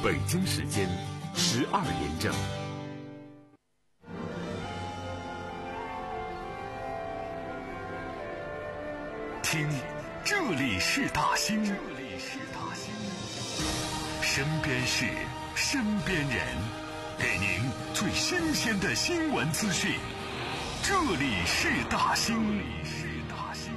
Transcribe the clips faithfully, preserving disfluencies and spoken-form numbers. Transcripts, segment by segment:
北京时间十二点整。听，这里是大兴，这里是大兴，身边事，身边人，给您最新鲜的新闻资讯。这里是大兴，这里是大兴。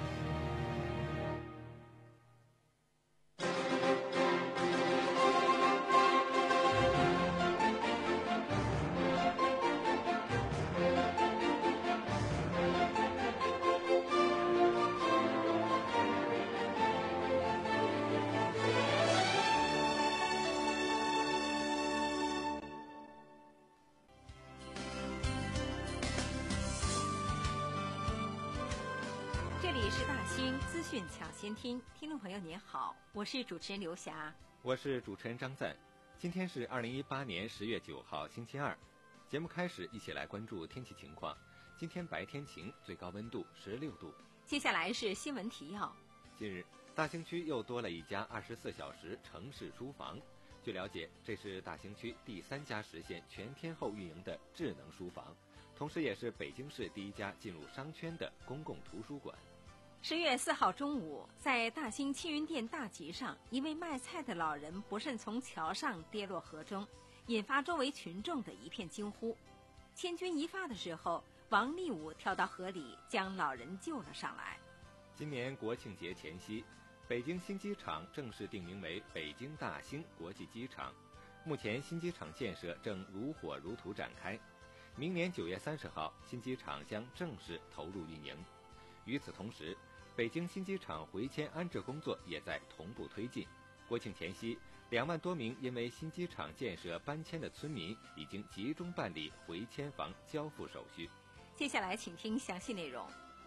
这里是大兴资讯抢先听，听众朋友您好，我是主持人刘霞， 我是主持人张赞。今天是二零一八年十月九号星期二，节目开始，一起来关注天气情况。今天白天晴，最高温度十六度。 接下来是新闻提要。 近日，大兴区又多了一家二十四小时城市书房。据了解，这是大兴区第三家实现全天候运营的智能书房，同时也是北京市第一家进入商圈的公共图书馆。 十月四号中午，在大兴青云店大集上，一位卖菜的老人不慎从桥上跌落河中，引发周围群众的一片惊呼。千钧一发的时候，王立武跳到河里将老人救了上来。 今年国庆节前夕，北京新机场正式定名为北京大兴国际机场。目前新机场建设正如火如荼展开，明年九月三十号，新机场将正式投入运营。与此同时，北京新机场回迁安置工作也在同步推进。国庆前夕，两万多名因为新机场建设搬迁的村民已经集中办理回迁房交付手续。 接下来请听详细内容。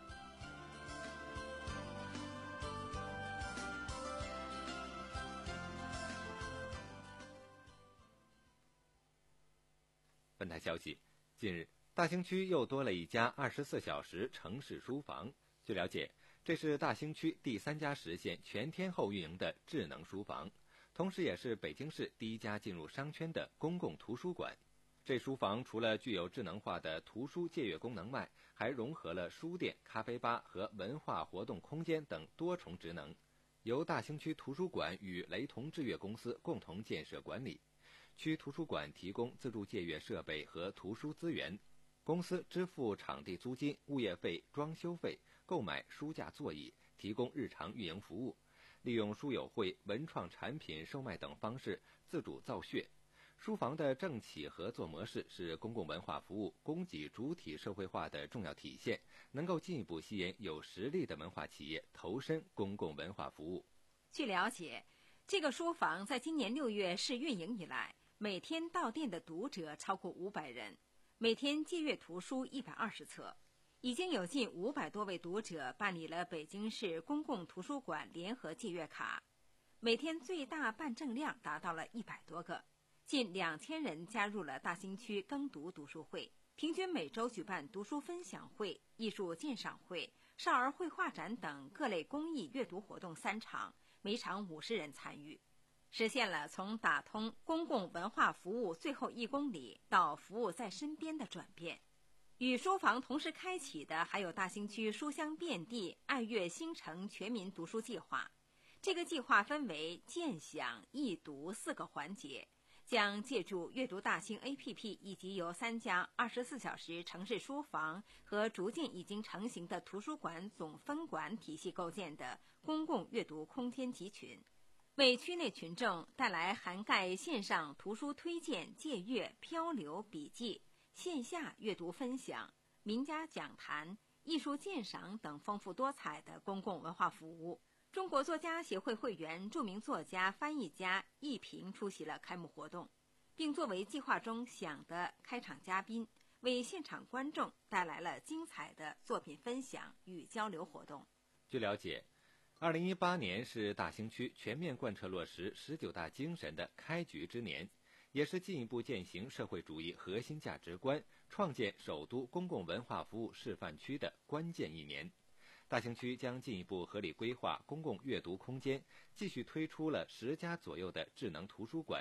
本台消息，近日，大兴区又多了一家二十四小时城市书房。据了解，这是大兴区第三家实现全天候运营的智能书房，同时也是北京市第一家进入商圈的公共图书馆。这书房除了具有智能化的图书借阅功能外，还融合了书店、咖啡吧和文化活动空间等多重职能，由大兴区图书馆与雷同智阅公司共同建设管理。区图书馆提供自助借阅设备和图书资源，公司支付场地租金、物业费、装修费，购买书架座椅，提供日常运营服务，利用书友会、文创产品售卖等方式自主造血。书房的政企合作模式是公共文化服务供给主体社会化的重要体现，能够进一步吸引有实力的文化企业投身公共文化服务。 据了解，这个书房在今年六月试运营以来，每天到店的读者超过五百人，每天借阅图书一百二十册，已经有近五百多位读者办理了北京市公共图书馆联合借阅卡，每天最大办证量达到了一百多个，近两千人加入了大兴区耕读读书会，平均每周举办读书分享会、艺术鉴赏会、少儿绘画展等各类公益阅读活动三场，每场五十人参与，实现了从打通公共文化服务最后一公里到服务在身边的转变。与书房同时开启的还有大兴区书香遍地、爱阅星城全民读书计划。这个计划分为鉴享、易读四个环节，将借助阅读大兴 A P P 以及由三家二十四小时城市书房和逐渐已经成型的图书馆总分馆体系构建的公共阅读空间集群，为区内群众带来涵盖线上图书推荐、借阅、漂流笔记、线下阅读分享、名家讲坛、艺术鉴赏等丰富多彩的公共文化服务。中国作家协会会员、著名作家、翻译家易平出席了开幕活动，并作为计划中想的开场嘉宾，为现场观众带来了精彩的作品分享与交流活动。 据了解，二零一八年是大兴区全面贯彻落实十九大精神的开局之年，也是进一步践行社会主义核心价值观、创建首都公共文化服务示范区的关键一年。大兴区将进一步合理规划公共阅读空间，继续推出了十家左右的智能图书馆，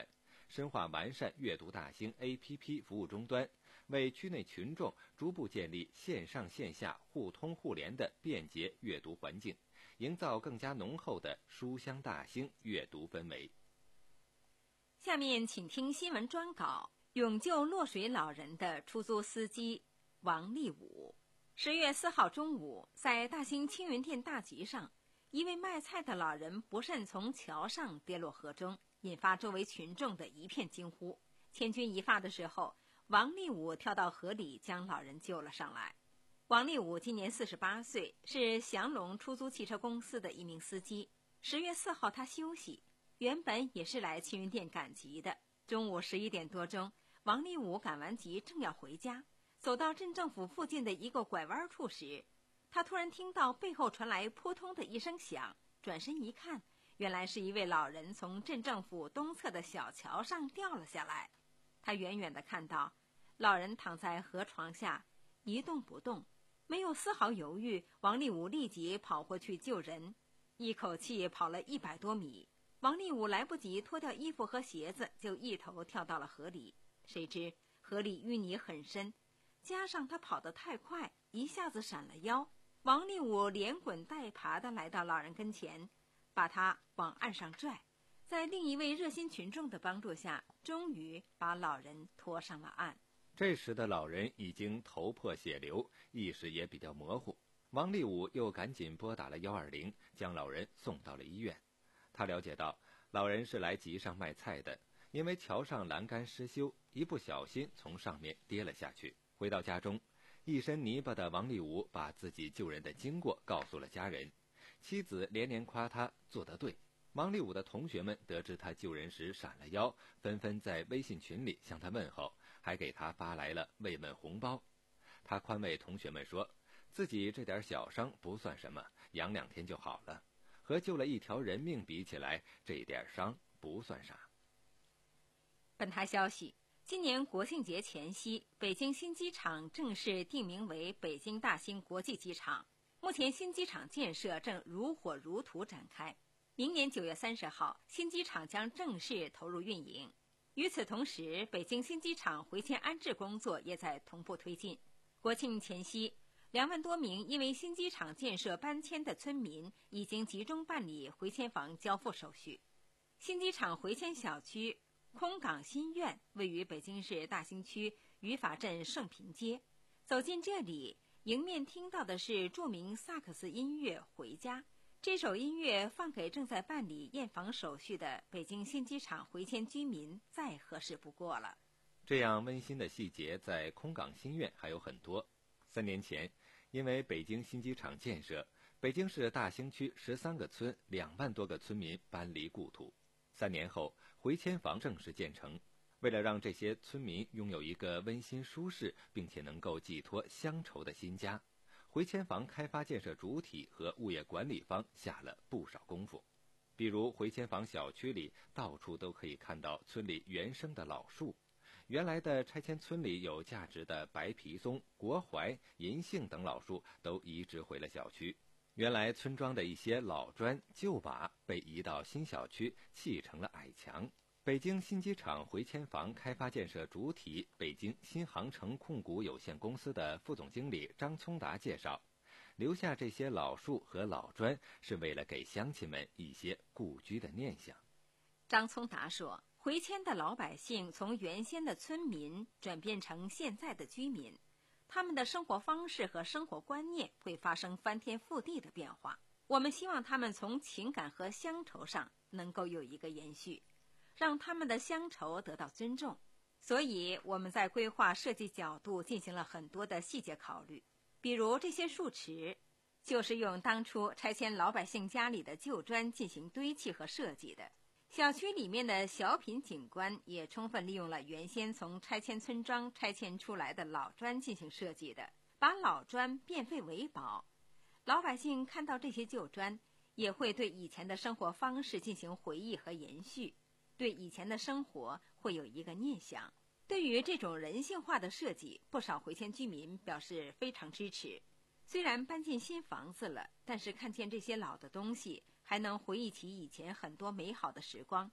深化完善阅读大兴 A P P 服务终端，为区内群众逐步建立线上线下互通互联的便捷阅读环境，营造更加浓厚的书香大兴阅读氛围。 下面请听新闻专稿：永救落水老人的出租司机王立武。十月四号中午，在大兴青云店大集上，一位卖菜的老人不慎从桥上跌落河中，引发周围群众的一片惊呼。千钧一发的时候，王立武跳到河里将老人救了上来。王立武今年四十八岁，是祥龙出租汽车公司的一名司机。十月四号他休息，原本也是来青云店赶集的。中午十一点多钟，王立武赶完集正要回家，走到镇政府附近的一个拐弯处时，他突然听到背后传来扑通的一声响，转身一看，原来是一位老人从镇政府东侧的小桥上掉了下来。他远远地看到老人躺在河床下一动不动，没有丝毫犹豫，王立武立即跑过去救人，一口气跑了一百多米。王立武来不及脱掉衣服和鞋子，就一头跳到了河里。谁知河里淤泥很深，加上他跑得太快，一下子闪了腰。王立武连滚带爬地来到老人跟前，把他往岸上拽，在另一位热心群众的帮助下，终于把老人拖上了岸。 这时的老人已经头破血流，意识也比较模糊。王立武又赶紧拨打了一二零，将老人送到了医院。他了解到，老人是来集上卖菜的，因为桥上栏杆失修，一不小心从上面跌了下去。回到家中，一身泥巴的王立武把自己救人的经过告诉了家人，妻子连连夸他做得对。王立武的同学们得知他救人时闪了腰，纷纷在微信群里向他问候，还给他发来了慰问红包。他宽慰同学们说，自己这点小伤不算什么，养两天就好了，和救了一条人命比起来，这点伤不算啥。 本台消息，今年国庆节前夕，北京新机场正式定名为北京大兴国际机场。目前新机场建设正如火如荼展开，明年九月三十号，新机场将正式投入运营。与此同时，北京新机场回迁安置工作也在同步推进。国庆前夕，两万多名因为新机场建设搬迁的村民已经集中办理回迁房交付手续。新机场回迁小区空港新苑位于北京市大兴区语法镇盛平街。走进这里，迎面听到的是著名萨克斯音乐《回家》。这首音乐放给正在办理验房手续的北京新机场回迁居民再合适不过了。 这样温馨的细节在空港新苑还有很多。三年前，因为北京新机场建设，北京市大兴区十三个村两万多个村民搬离故土。三年后，回迁房正式建成。为了让这些村民拥有一个温馨舒适并且能够寄托乡愁的新家，回迁房开发建设主体和物业管理方下了不少功夫。比如回迁房小区里到处都可以看到村里原生的老树，原来的拆迁村里有价值的白皮松、国槐、银杏等老树都移植回了小区。原来村庄的一些老砖旧瓦被移到新小区，砌成了矮墙。北京新机场回迁房开发建设主体北京新航城控股有限公司的副总经理张聪达介绍，留下这些老树和老砖是为了给乡亲们一些故居的念想。 张聪达说，回迁的老百姓从原先的村民转变成现在的居民，他们的生活方式和生活观念会发生翻天覆地的变化。我们希望他们从情感和乡愁上能够有一个延续，让他们的乡愁得到尊重。所以我们在规划设计角度进行了很多的细节考虑，比如这些树池就是用当初拆迁老百姓家里的旧砖进行堆砌和设计的。小区里面的小品景观也充分利用了原先从拆迁村庄拆迁出来的老砖进行设计的，把老砖变废为宝。老百姓看到这些旧砖，也会对以前的生活方式进行回忆和延续，对以前的生活会有一个念想。对于这种人性化的设计，不少回迁居民表示非常支持。虽然搬进新房子了，但是看见这些老的东西，还能回忆起以前很多美好的时光。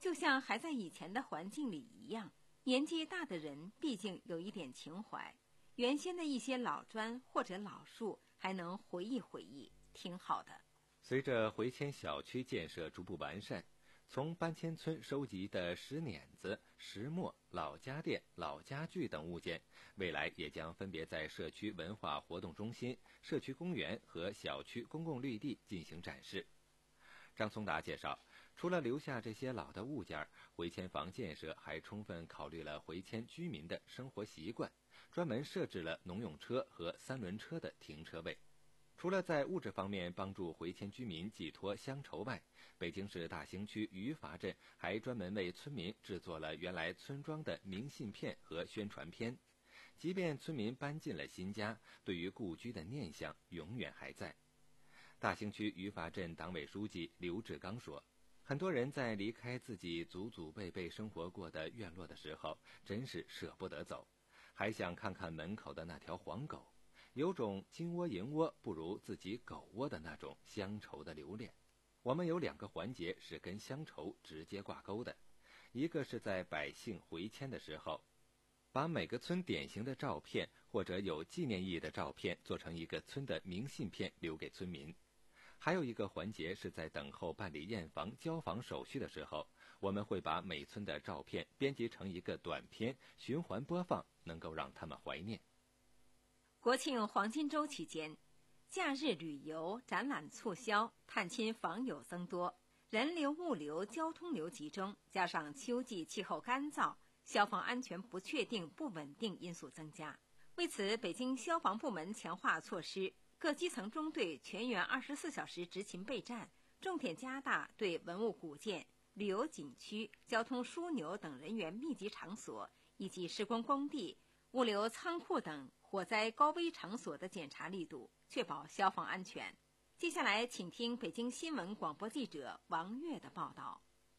就像还在以前的环境里一样，年纪大的人毕竟有一点情怀，原先的一些老砖或者老树还能回忆回忆，挺好的。 随着回迁小区建设逐步完善，从搬迁村收集的石碾子、石磨、老家电、老家具等物件，未来也将分别在社区文化活动中心、社区公园和小区公共绿地进行展示。张松达介绍，除了留下这些老的物件，回迁房建设还充分考虑了回迁居民的生活习惯，专门设置了农用车和三轮车的停车位。除了在物质方面帮助回迁居民寄托乡愁外，北京市大兴区余阀镇还专门为村民制作了原来村庄的明信片和宣传片。即便村民搬进了新家，对于故居的念想永远还在。大兴区余阀镇党委书记刘志刚说，很多人在离开自己祖祖辈辈生活过的院落的时候，真是舍不得走，还想看看门口的那条黄狗，有种金窝银窝不如自己狗窝的那种乡愁的留恋。我们有两个环节是跟乡愁直接挂钩的，一个是在百姓回迁的时候，把每个村典型的照片或者有纪念意义的照片做成一个村的明信片留给村民。还有一个环节是在等候办理验房交房手续的时候，我们会把每村的照片编辑成一个短片，循环播放，能够让他们怀念。 国庆黄金周期间，假日旅游、展览促销，探亲访友增多，人流、物流、交通流集中，加上秋季气候干燥，消防安全不确定、不稳定因素增加。为此，北京消防部门强化措施，各基层中队全员二十四小时执勤备战，重点加大对文物古建、旅游景区、交通枢纽等人员密集场所以及施工工地、物流仓库等火灾高危场所的检查力度，确保消防安全。接下来，请听北京新闻广播记者王悦的报道。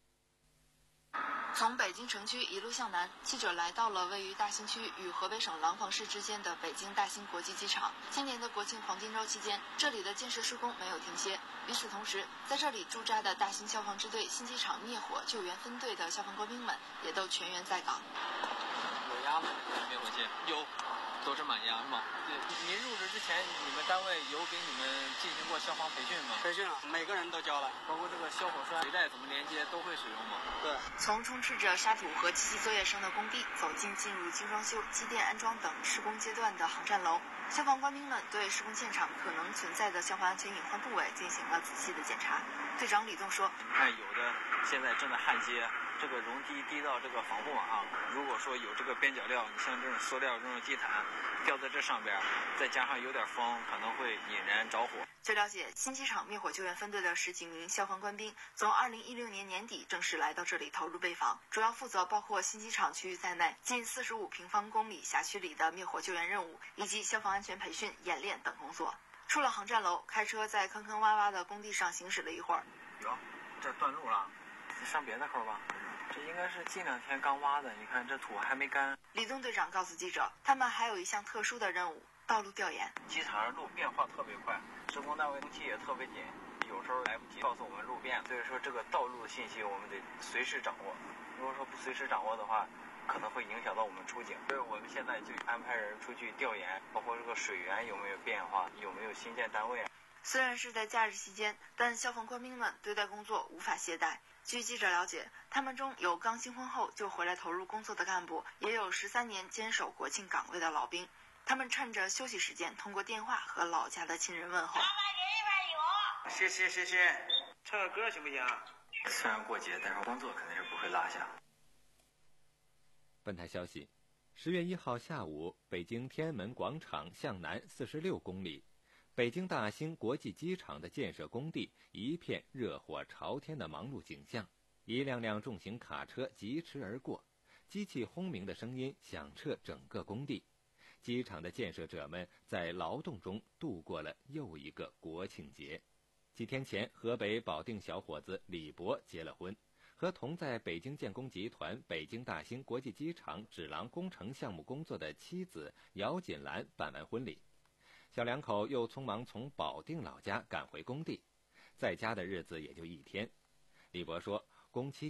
从北京城区一路向南，记者来到了位于大兴区与河北省廊坊市之间的北京大兴国际机场。今年的国庆黄金周期间，这里的建设施工没有停歇。与此同时，在这里驻扎的大兴消防支队新机场灭火救援分队的消防官兵们也都全员在岗。 有压吗？灭火器有，都是满压是吗？对。您入职之前，你们单位有给你们进行过消防培训吗？ 培训了，每个人都教了， 包括这个消火栓、水带怎么连接都会使用吗？ 对。 从充斥着沙土和机器作业声的工地走进进入精装修、机电安装等施工阶段的航站楼，消防官兵们对施工现场可能存在的消防安全隐患部位进行了仔细的检查。队长李栋说：“ 看有的现在正在焊接。”这个容积低到这个防护网啊，如果说有这个边角料，你像这种塑料这种地毯吊在这上边，再加上有点风，可能会引燃着火。 据了解，新机场灭火救援分队的十几名消防官兵从二零一六年年底正式来到这里投入备访，主要负责包括新机场区域在内近四十五平方公里辖区里的灭火救援任务以及消防安全培训、演练等工作。出了航站楼，开车在坑坑洼洼的工地上行驶了一会儿。 哟，这断路了，你上别的口吧。这应该是近两天刚挖的，你看这土还没干。 李东队长告诉记者，他们还有一项特殊的任务——道路调研。 机场上路变化特别快，施工单位工期也特别紧，有时候来不及告诉我们路变，所以说这个道路的信息我们得随时掌握。如果说不随时掌握的话，可能会影响到我们出警。所以我们现在就安排人出去调研，包括这个水源有没有变化，有没有新建单位。 虽然是在假日期间，但消防官兵们对待工作无法懈怠。据记者了解，他们中有刚新婚后就回来投入工作的干部，也有十三年坚守国庆岗位的老兵。他们趁着休息时间，通过电话和老家的亲人问候。 谢谢谢谢，唱个歌行不行？ 虽然过节，但是工作肯定是不会落下。 本台消息，十月一号下午，北京天安门广场向南四十六公里。北京大兴国际机场的建设工地一片热火朝天的忙碌景象，一辆辆重型卡车疾驰而过，机器轰鸣的声音响彻整个工地。机场的建设者们在劳动中度过了又一个国庆节。几天前，河北保定小伙子李博结了婚，和同在北京建工集团北京大兴国际机场指廊工程项目工作的妻子姚锦兰办完婚礼。小两口又匆忙从保定老家赶回工地，在家的日子也就一天。李博说，工期紧，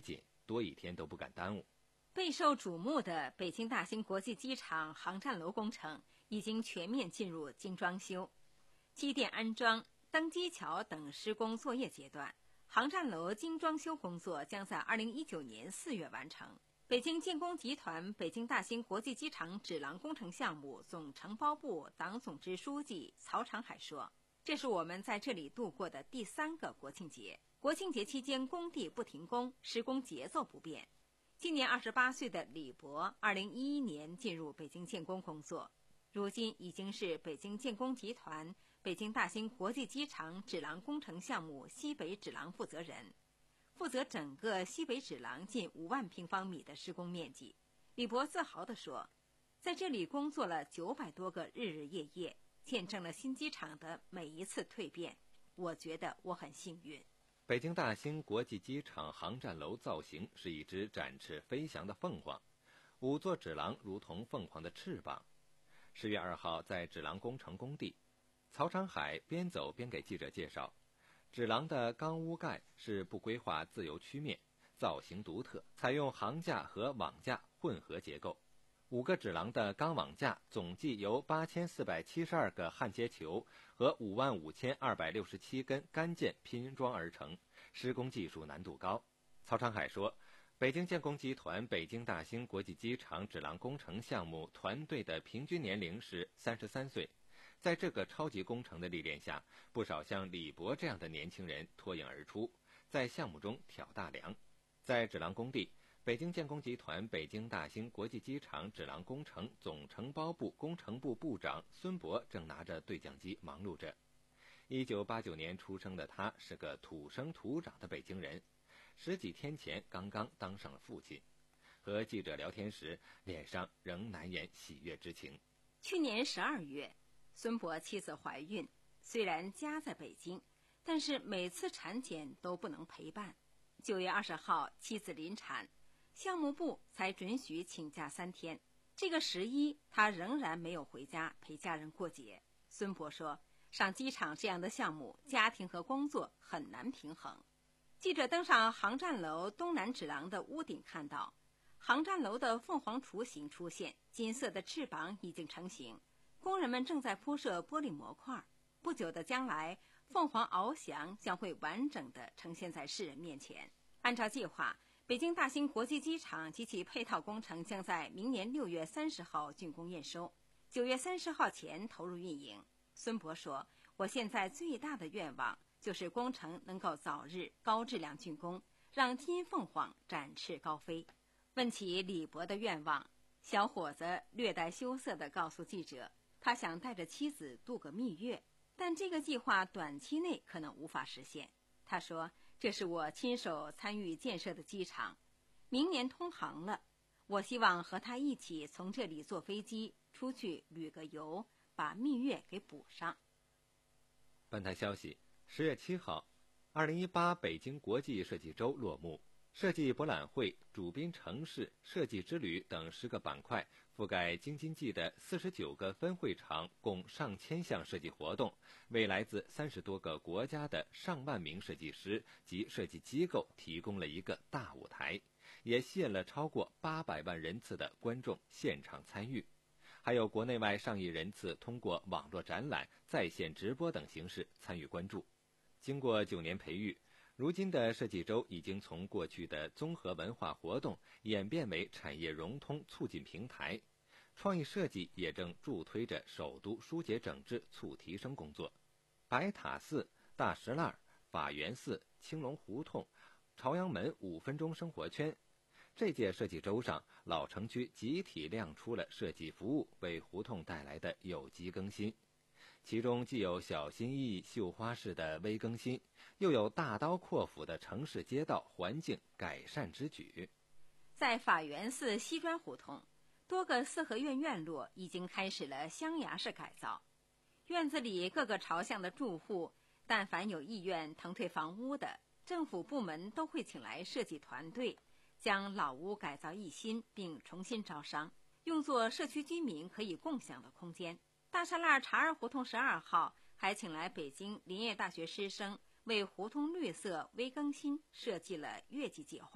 多一天都不敢耽误。 备受瞩目的北京大兴国际机场航站楼工程已经全面进入精装修，机电安装、登机桥等施工作业阶段，航站楼精装修工作将在二零一九年四月完成。北京建工集团北京大兴国际机场指廊工程项目总承包部党总支书记曹长海说，这是我们在这里度过的第三个国庆节。国庆节期间工地不停工，施工节奏不变。今年二十八岁的李博，二零一一年进入北京建工工作，如今已经是北京建工集团北京大兴国际机场指廊工程项目西北指廊负责人，负责整个西北指廊近五万平方米的施工面积。李博自豪地说，在这里工作了九百多个日日夜夜，见证了新机场的每一次蜕变，我觉得我很幸运。 北京大兴国际机场航站楼造型是一只展翅飞翔的凤凰，五座指廊如同凤凰的翅膀。十月二号，在指廊工程工地，曹长海边走边给记者介绍，指廊的钢屋盖是不规划自由曲面，造型独特，采用桁架和网架混合结构。五个指廊的钢网架总计由八千四百七十二个焊接球和五万五千二百六十七根干件拼装而成，施工技术难度高。曹长海说，北京建工集团北京大兴国际机场指廊工程项目团队的平均年龄是三十三岁，在这个超级工程的历练下，不少像李博这样的年轻人脱颖而出，在项目中挑大梁。在指廊工地，北京建工集团北京大兴国际机场指廊工程总承包部工程部部长孙博正拿着对讲机忙碌着。一九八九年出生的他是个土生土长的北京人，十几天前刚刚当上了父亲。和记者聊天时，脸上仍难掩喜悦之情。 去年十二月，孙博妻子怀孕，虽然家在北京，但是每次产检都不能陪伴。九月二十号，妻子临产，项目部才准许请假三天。这个十一，他仍然没有回家陪家人过节。孙博说，上机场这样的项目，家庭和工作很难平衡。记者登上航站楼东南指廊的屋顶，看到航站楼的凤凰雏形出现，金色的翅膀已经成型，工人们正在铺设玻璃模块。不久的将来，凤凰翱翔将会完整地呈现在世人面前。按照计划，北京大兴国际机场及其配套工程将在明年六月三十号竣工验收，九月三十号前投入运营。孙博说，我现在最大的愿望就是工程能够早日高质量竣工，让金凤凰展翅高飞。问起李博的愿望，小伙子略带羞涩地告诉记者，他想带着妻子度个蜜月，但这个计划短期内可能无法实现。他说，这是我亲手参与建设的机场，明年通航了，我希望和他一起从这里坐飞机出去旅个游，把蜜月给补上。 本台消息，十月七号，二零一八北京国际设计周落幕。设计博览会、主宾城市、设计之旅等十个板块，覆盖京津冀的四十九个分会场，共上千项设计活动，为来自三十多个国家的上万名设计师及设计机构提供了一个大舞台，也吸引了超过八百万人次的观众现场参与，还有国内外上亿人次通过网络展览、在线直播等形式参与关注。经过九年培育，如今的设计周已经从过去的综合文化活动演变为产业融通促进平台，创意设计也正助推着首都疏解整治促提升工作。白塔寺、大石栏、法源寺、青龙胡同、朝阳门五分钟生活圈，这届设计周上，老城区集体亮出了设计服务为胡同带来的有机更新。其中既有小心翼翼绣花式的微更新，又有大刀阔斧的城市街道环境改善之举。 在法源寺西砖胡同，多个四合院院落已经开始了象牙式改造。院子里各个朝向的住户，但凡有意愿腾退房屋的，政府部门都会请来设计团队，将老屋改造一新，并重新招商，用作社区居民可以共享的空间。大栅栏茶儿胡同十二号还请来北京林业大学师生为胡同绿色微更新设计了月季计划。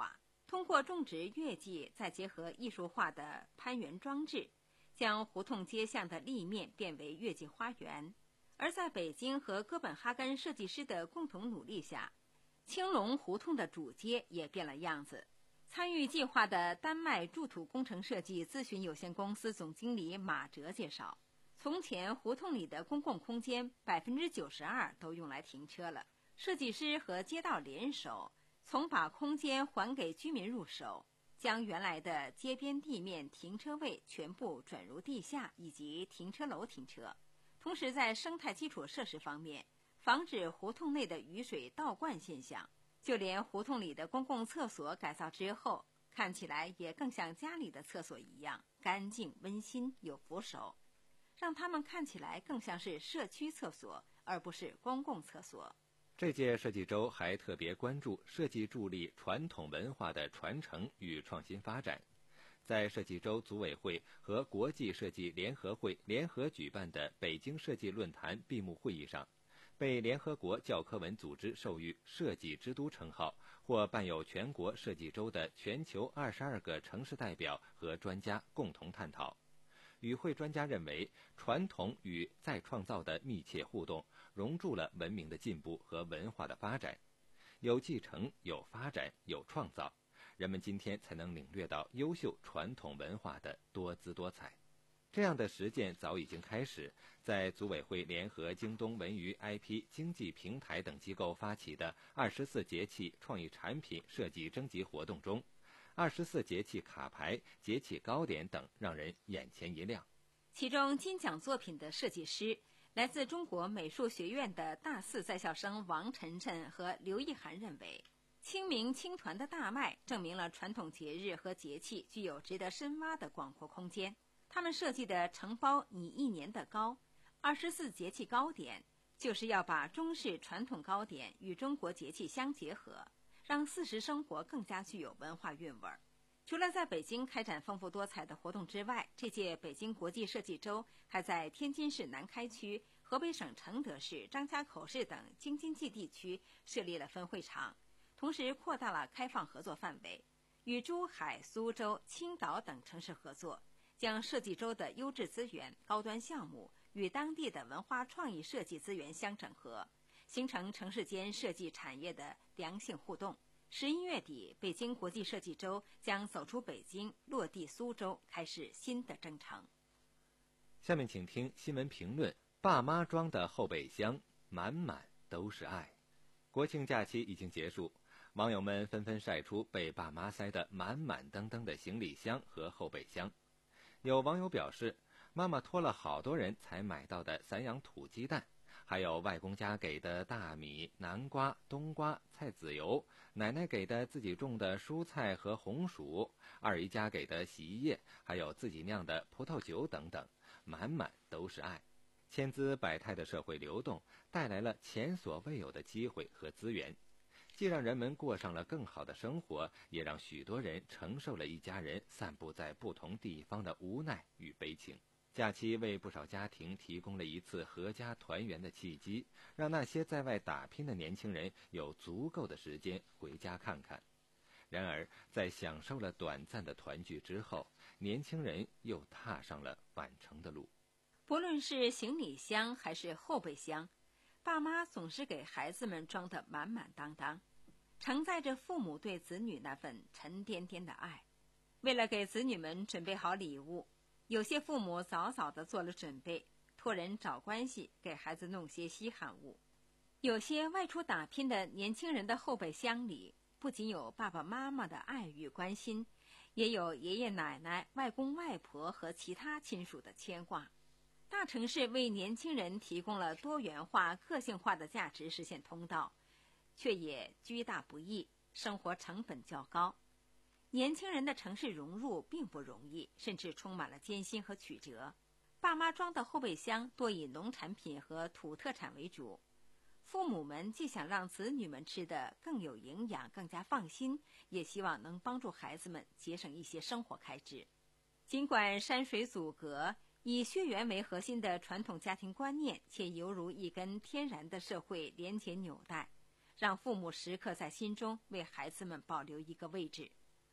通过种植月季，再结合艺术化的攀援装置，将胡同街巷的立面变为月季花园。而在北京和哥本哈根设计师的共同努力下，青龙胡同的主街也变了样子。参与计划的丹麦筑土工程设计咨询有限公司总经理马哲介绍，从前胡同里的公共空间 百分之九十二 都用来停车了，设计师和街道联手，从把空间还给居民入手，将原来的街边地面停车位全部转入地下以及停车楼停车。同时在生态基础设施方面，防止胡同内的雨水倒灌现象，就连胡同里的公共厕所改造之后，看起来也更像家里的厕所一样干净温馨有扶手，让他们看起来更像是社区厕所而不是公共厕所。 这届设计周还特别关注设计助力传统文化的传承与创新发展。在设计周组委会和国际设计联合会联合举办的北京设计论坛闭幕会议上，被联合国教科文组织授予设计之都称号或办有全国设计周的全球二十二个城市代表和专家共同探讨。与会专家认为，传统与再创造的密切互动融入了文明的进步和文化的发展，有继承，有发展，有创造，人们今天才能领略到优秀传统文化的多姿多彩。这样的实践早已经开始，在组委会联合京东文娱 I P 经济平台等机构发起的二十四节气创意产品设计征集活动中，二十四节气卡牌、节气糕点等让人眼前一亮。 其中金奖作品的设计师来自中国美术学院的大四在校生王晨晨和刘意涵认为，清明青团的大麦证明了传统节日和节气具有值得深挖的广阔空间。他们设计的承包你一年的糕二十四节气糕点，就是要把中式传统糕点与中国节气相结合，让四时生活更加具有文化韵味。除了在北京开展丰富多彩的活动之外，这届北京国际设计周还在天津市南开区、河北省承德市、张家口市等京津冀地区设立了分会场，同时扩大了开放合作范围，与珠海、苏州、青岛等城市合作，将设计周的优质资源、高端项目与当地的文化创意设计资源相整合，形成城市间设计产业的良性互动。十一月底，北京国际设计周将走出北京，落地苏州，开始新的征程。 下面请听新闻评论：爸妈装的后备箱满满都是爱。国庆假期已经结束，网友们纷纷晒出被爸妈塞得满满登登的行李箱和后备箱。有网友表示，妈妈托了好多人才买到的散养土鸡蛋，还有外公家给的大米、南瓜、冬瓜、菜籽油，奶奶给的自己种的蔬菜和红薯，二姨家给的洗衣液，还有自己酿的葡萄酒等等，满满都是爱。千姿百态的社会流动带来了前所未有的机会和资源，既让人们过上了更好的生活，也让许多人承受了一家人散布在不同地方的无奈与悲情。假期为不少家庭提供了一次合家团圆的契机，让那些在外打拼的年轻人有足够的时间回家看看。然而，在享受了短暂的团聚之后，年轻人又踏上了返程的路。 不论是行李箱还是后备箱，爸妈总是给孩子们装得满满当当，承载着父母对子女那份沉甸甸的爱。为了给子女们准备好礼物，有些父母早早地做了准备，托人找关系给孩子弄些稀罕物。有些外出打拼的年轻人的后备箱里，不仅有爸爸妈妈的爱与关心，也有爷爷奶奶、外公外婆和其他亲属的牵挂。大城市为年轻人提供了多元化、个性化的价值实现通道，却也居大不易，生活成本较高。年轻人的城市融入并不容易，甚至充满了艰辛和曲折。爸妈装的后备箱多以农产品和土特产为主，父母们既想让子女们吃得更有营养、更加放心，也希望能帮助孩子们节省一些生活开支。尽管山水阻隔，以血缘为核心的传统家庭观念，且犹如一根天然的社会连结纽带，让父母时刻在心中为孩子们保留一个位置。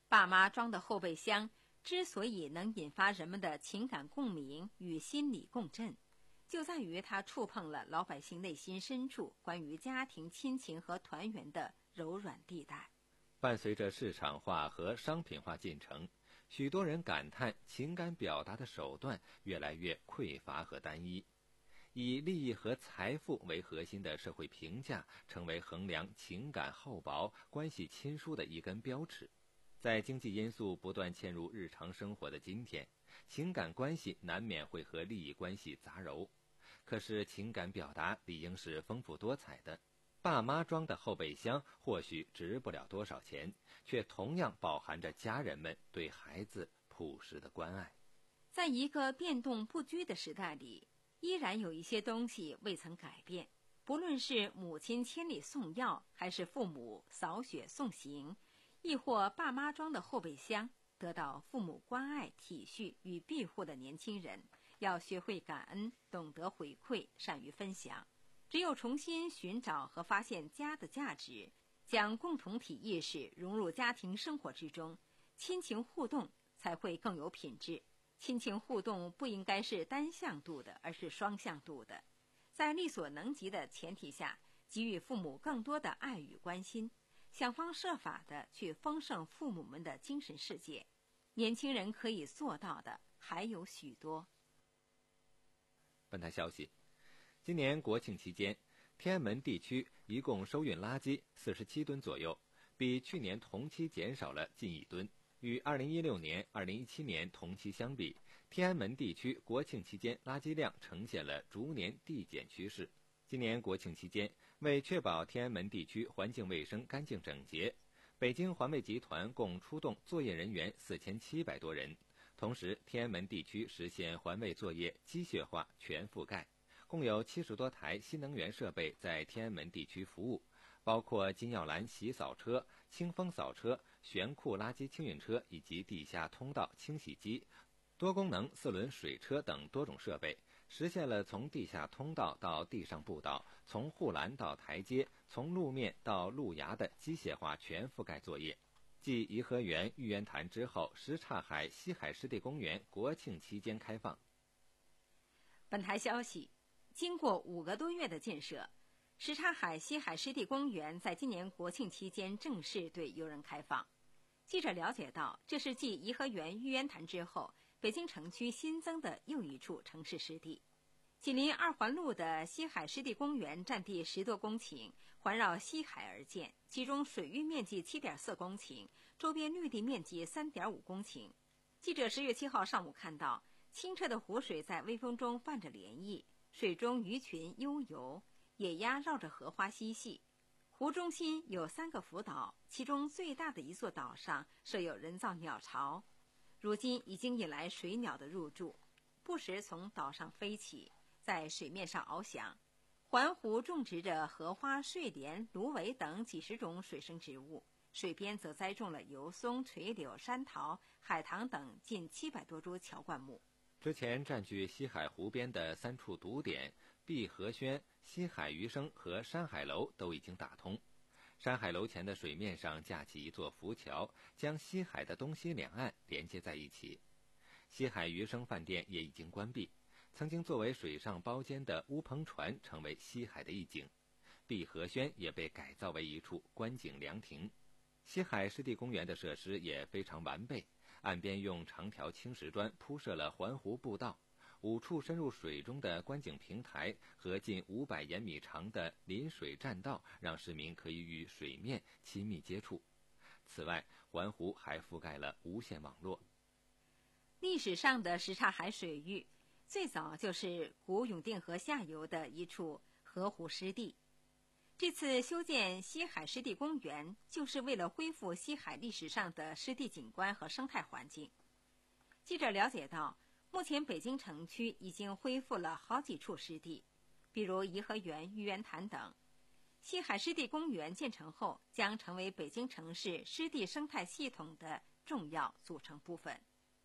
爸妈装的后备箱之所以能引发人们的情感共鸣与心理共振，就在于它触碰了老百姓内心深处关于家庭亲情和团圆的柔软地带。 伴随着市场化和商品化进程，许多人感叹情感表达的手段越来越匮乏和单一，以利益和财富为核心的社会评价成为衡量情感厚薄、关系亲疏的一根标尺。在经济因素不断嵌入日常生活的今天，情感关系难免会和利益关系杂糅。可是情感表达理应是丰富多彩的，爸妈装的后备箱或许值不了多少钱，却同样饱含着家人们对孩子朴实的关爱。 在一个变动不居的时代里，依然有一些东西未曾改变，不论是母亲千里送药，还是父母扫雪送行，亦或爸妈装的后备箱，得到父母关爱、体恤与庇护的年轻人，要学会感恩，懂得回馈，善于分享。只有重新寻找和发现家的价值，将共同体意识融入家庭生活之中，亲情互动才会更有品质。亲情互动不应该是单向度的，而是双向度的。在力所能及的前提下，给予父母更多的爱与关心，想方设法的去丰盛父母们的精神世界。年轻人可以做到的还有许多。 本台消息，今年国庆期间，天安门地区一共收运垃圾四十七吨左右，比去年同期减少了近一吨。与二零一六年、二零一七年同期相比，天安门地区国庆期间垃圾量呈现了逐年递减趋势。今年国庆期间，为确保天安门地区环境卫生干净整洁，北京环卫集团共出动作业人员四千七百多人。同时，天安门地区实现环卫作业机械化全覆盖，共有七十多台新能源设备在天安门地区服务，包括金耀蓝洗扫车、清风扫车、悬库垃圾清运车以及地下通道清洗机、多功能四轮水车等多种设备，实现了从地下通道到地上步道、从护栏到台阶、从路面到路牙的机械化全覆盖作业。继颐和园、玉渊潭之后，什刹海西海湿地公园国庆期间开放。 本台消息，经过五个多月的建设，什刹海西海湿地公园在今年国庆期间正式对游人开放。记者了解到，这是继颐和园、玉渊潭之后，北京城区新增的又一处城市湿地。紧邻二环路的西海湿地公园占地十多公顷，环绕西海而建，其中水域面积 七点四公顷，周边绿地面积 三点五公顷。记者十月七号上午看到，清澈的湖水在微风中泛着涟漪，水中鱼群悠游，野鸭绕着荷花嬉戏。湖中心有三个浮岛，其中最大的一座岛上设有人造鸟巢，如今已经引来水鸟的入住，不时从岛上飞起，在水面上翱翔。环湖种植着荷花、睡莲、芦苇等几十种水生植物，水边则栽种了油松、垂柳、山桃、海棠等近七百多株乔灌木。 之前占据西海湖边的三处堵点碧荷轩、西海余生和山海楼都已经打通。山海楼前的水面上架起一座浮桥，将西海的东西两岸连接在一起。西海余生饭店也已经关闭，曾经作为水上包间的乌篷船成为西海的一景。碧荷轩也被改造为一处观景凉亭。西海湿地公园的设施也非常完备，岸边用长条青石砖铺设了环湖步道，五处深入水中的观景平台和近五百延米长的临水栈道，让市民可以与水面亲密接触。此外，环湖还覆盖了无线网络。 历史上的什刹海水域最早就是古永定河下游的一处河湖湿地。这次修建西海湿地公园，就是为了恢复西海历史上的湿地景观和生态环境。记者了解到，目前北京城区已经恢复了好几处湿地，比如颐和园、玉渊潭等。西海湿地公园建成后，将成为北京城市湿地生态系统的重要组成部分。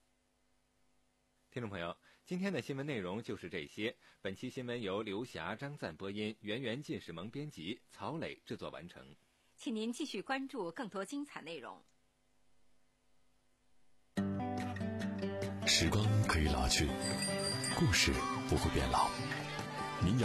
听众朋友，今天的新闻内容就是这些。本期新闻由刘霞、张赞播音，圆圆进士蒙编辑，曹磊制作完成。 请您继续关注更多精彩内容。 时光可以老去，故事不会变老。民谣